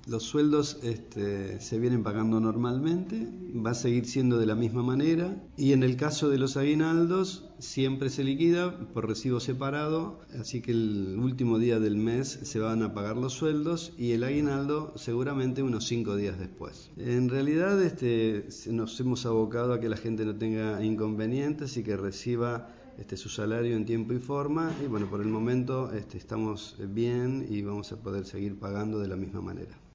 Los sueldos se vienen pagando normalmente, va a seguir siendo de la misma manera, y en el caso de los aguinaldos siempre se liquida por recibo separado, así que el último día del mes se van a pagar los sueldos y el aguinaldo seguramente unos 5 días después. En realidad nos hemos abocado a que la gente no tenga inconvenientes y que reciba su salario en tiempo y forma, y bueno, por el momento estamos bien y vamos a poder seguir pagando de la misma manera.